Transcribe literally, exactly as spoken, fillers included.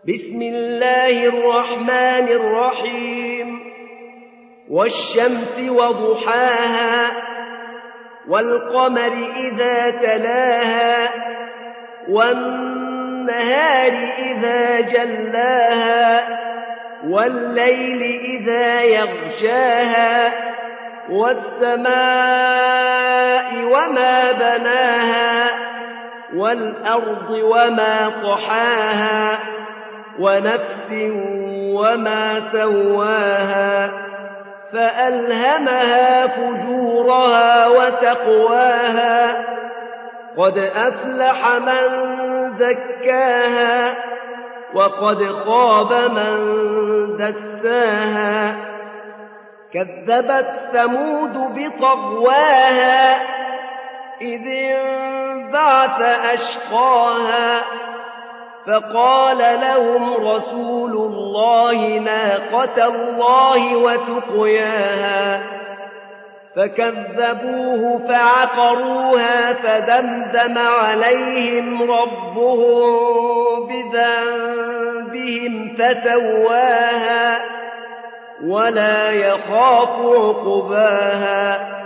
بسم الله الرحمن الرحيم والشمس وضحاها والقمر إذا تلاها والنهار إذا جلاها والليل إذا يغشاها والسماء وما بناها والأرض وما طحاها ونفس وما سواها فألهمها فجورها وتقواها قد أفلح من زكاها وقد خاب من دساها كذبت ثمود بطغواها إذ انبعث أشقاها فقال لهم رسول الله ناقة الله وسقياها فكذبوه فعقروها فدمدم عليهم ربهم بذنبهم فسواها ولا يخاف عقباها